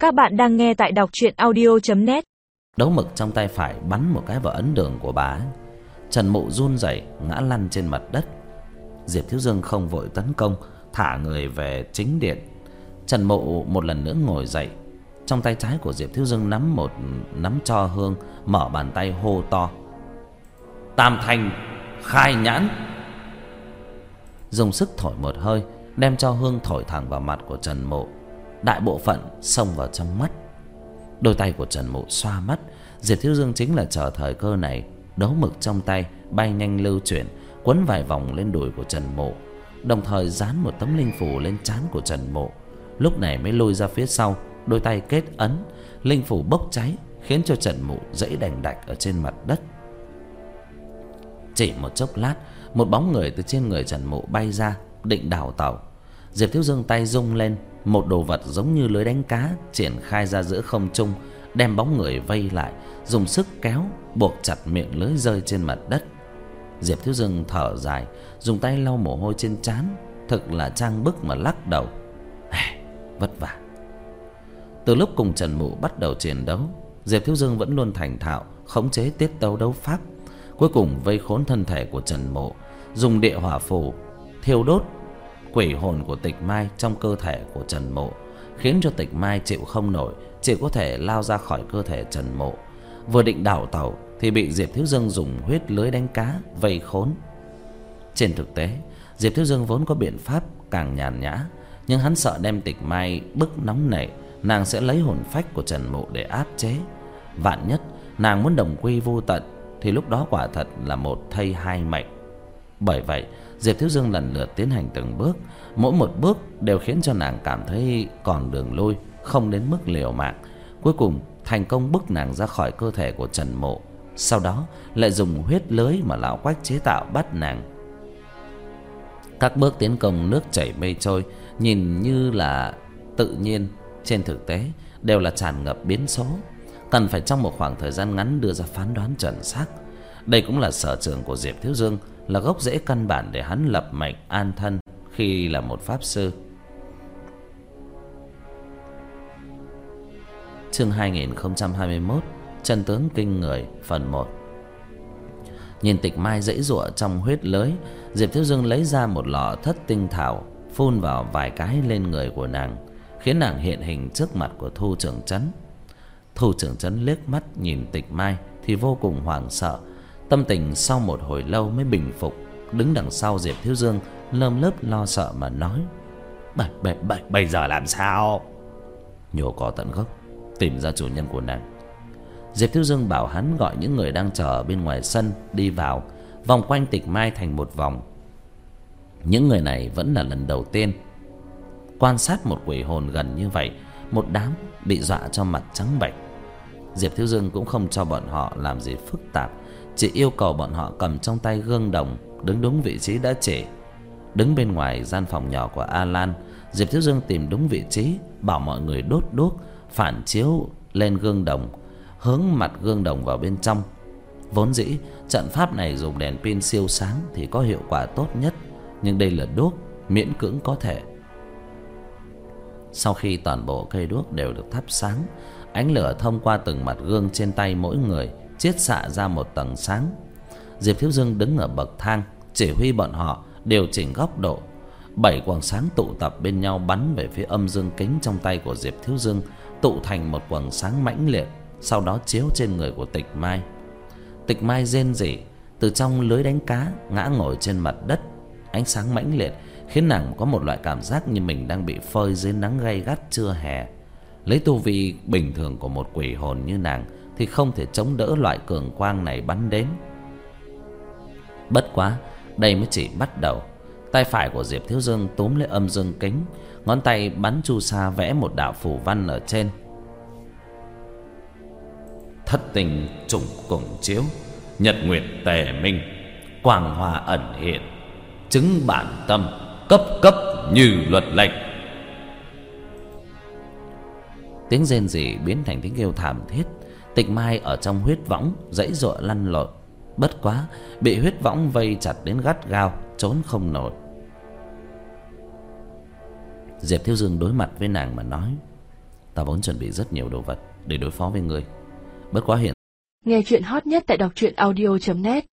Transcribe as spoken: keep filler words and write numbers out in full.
Các bạn đang nghe tại đọc truyện audio chấm net. Đấu mực trong tay phải bắn một cái vào ấn đường của bà. Trần Mụ run rẩy ngã lăn trên mặt đất. Diệp Thiếu Dương không vội tấn công, thả người về chính điện. Trần Mụ một lần nữa ngồi dậy. Trong tay trái của Diệp Thiếu Dương nắm một nắm tro hương, mở bàn tay hô to: Tam Thanh khai nhãn! Dùng sức thổi một hơi, đem tro hương thổi thẳng vào mặt của Trần Mụ. Đại bộ phận xông vào trong mắt. Đôi tay của Trần Mụ xoa mắt. Diệp Thiếu Dương chính là chờ thời cơ này, đấu mực trong tay bay nhanh lưu chuyển, quấn vài vòng lên đùi của Trần Mụ, đồng thời dán một tấm linh phù lên trán của Trần Mụ. Lúc này mới lùi ra phía sau, đôi tay kết ấn, linh phù bốc cháy, khiến cho Trần Mụ dãy đành đạch ở trên mặt đất. Chỉ một chốc lát, một bóng người từ trên người Trần Mụ bay ra, định đào tẩu. Diệp Thiếu Dương tay rung lên, một đồ vật giống như lưới đánh cá triển khai ra giữa không trung, đem bóng người vây lại, dùng sức kéo, buộc chặt miệng lưới rơi trên mặt đất. Diệp Thiếu Dương thở dài, dùng tay lau mồ hôi trên trán, thực là trang bức mà lắc đầu. Vất vả. Từ lúc cùng Trần Mụ bắt đầu chiến đấu, Diệp Thiếu Dương vẫn luôn thành thạo khống chế tiết tấu đấu pháp. Cuối cùng vây khốn thân thể của Trần Mụ, dùng địa hỏa phù thiêu đốt quỷ hồn của Tịch Mai trong cơ thể của Trần Mụ, khiến cho Tịch Mai chịu không nổi, chỉ có thể lao ra khỏi cơ thể Trần Mụ. Vừa định đảo tàu thì bị Diệp Thiếu Dương dùng huyết lưới đánh cá vây khốn. Trên thực tế, Diệp Thiếu Dương vốn có biện pháp càng nhàn nhã, nhưng hắn sợ đem Tịch Mai bức nóng nảy, nàng sẽ lấy hồn phách của Trần Mụ để áp chế. Vạn nhất nàng muốn đồng quy vô tận thì lúc đó quả thật là một thây hai mệnh. Bởi vậy Diệp Thiếu Dương lần lượt tiến hành từng bước, mỗi một bước đều khiến cho nàng cảm thấy còn đường lui, không đến mức liều mạng. Cuối cùng thành công bức nàng ra khỏi cơ thể của Trần Mụ, sau đó lại dùng huyết lưới mà lão Quách chế tạo bắt nàng. Các bước tiến công nước chảy mây trôi, nhìn như là tự nhiên, trên thực tế đều là tràn ngập biến số, cần phải trong một khoảng thời gian ngắn đưa ra phán đoán chuẩn xác. Đây cũng là sở trường của Diệp Thiếu Dương, là gốc rễ căn bản để hắn lập mệnh an thân khi là một pháp sư. Chương hai nghìn không trăm hai mươi mốt, chân tướng kinh người, phần một. Nhìn Tịch Mai giãy giụa trong huyết lưới, Diệp Thiếu Dương lấy ra một lọ thất tinh thảo, phun vào vài cái lên người của nàng, khiến nàng hiện hình trước mặt của Thu Trưởng Trấn. Thu Trưởng Trấn liếc mắt nhìn Tịch Mai thì vô cùng hoảng sợ, tâm tình sau một hồi lâu mới bình phục, đứng đằng sau Diệp Thiếu Dương lơm lớp lo sợ mà nói: Bây, bây, bây, bây giờ làm sao? Nhổ cỏ tận gốc, tìm ra chủ nhân của nàng. Diệp Thiếu Dương bảo hắn gọi những người đang chờ bên ngoài sân đi vào, vòng quanh Tịch Mai thành một vòng. Những người này vẫn là lần đầu tiên quan sát một quỷ hồn gần như vậy, một đám bị dọa cho mặt trắng bệch. Diệp Thiếu Dương cũng không cho bọn họ làm gì phức tạp, chỉ yêu cầu bọn họ cầm trong tay gương đồng, đứng đúng vị trí đã chỉ. Đứng bên ngoài gian phòng nhỏ của A Lan, Diệp Thiếu Dương tìm đúng vị trí, bảo mọi người đốt đuốc phản chiếu lên gương đồng, hướng mặt gương đồng vào bên trong. Vốn dĩ trận pháp này dùng đèn pin siêu sáng thì có hiệu quả tốt nhất, nhưng đây là đuốc, miễn cưỡng có thể. Sau khi toàn bộ cây đuốc đều được thắp sáng, ánh lửa thông qua từng mặt gương trên tay mỗi người chiết xạ ra một tầng sáng. Diệp Thiếu Dương đứng ở bậc thang, chỉ huy bọn họ điều chỉnh góc độ. Bảy quầng sáng tụ tập bên nhau bắn về phía âm dương kính trong tay của Diệp Thiếu Dương, tụ thành một quầng sáng mãnh liệt, sau đó chiếu trên người của Tịch Mai. Tịch Mai rên rỉ từ trong lưới đánh cá ngã ngồi trên mặt đất. Ánh sáng mãnh liệt khiến nàng có một loại cảm giác như mình đang bị phơi dưới nắng gay gắt trưa hè. Lấy tu vi bình thường của một quỷ hồn như nàng thì không thể chống đỡ loại cường quang này bắn đến. Bất quá đây mới chỉ bắt đầu. Tay phải của Diệp Thiếu Dương túm lấy âm dương kính, ngón tay bắn chu sa vẽ một đạo phù văn ở trên. Thất tình trùng cùng chiếu, nhật nguyệt tề minh, quang hoa ẩn hiện, chứng bản tâm, cấp cấp như luật lệnh. Tiếng rên rỉ biến thành tiếng kêu thảm thiết. Tịch Mai ở trong huyết võng giãy giụa lăn lộn, bất quá bị huyết võng vây chặt đến gắt gao, trốn không nổi. Diệp Thiếu Dương đối mặt với nàng mà nói: Ta vốn chuẩn bị rất nhiều đồ vật để đối phó với ngươi, bất quá hiện Nghe chuyện hot nhất tại đọc truyện audio chấm net.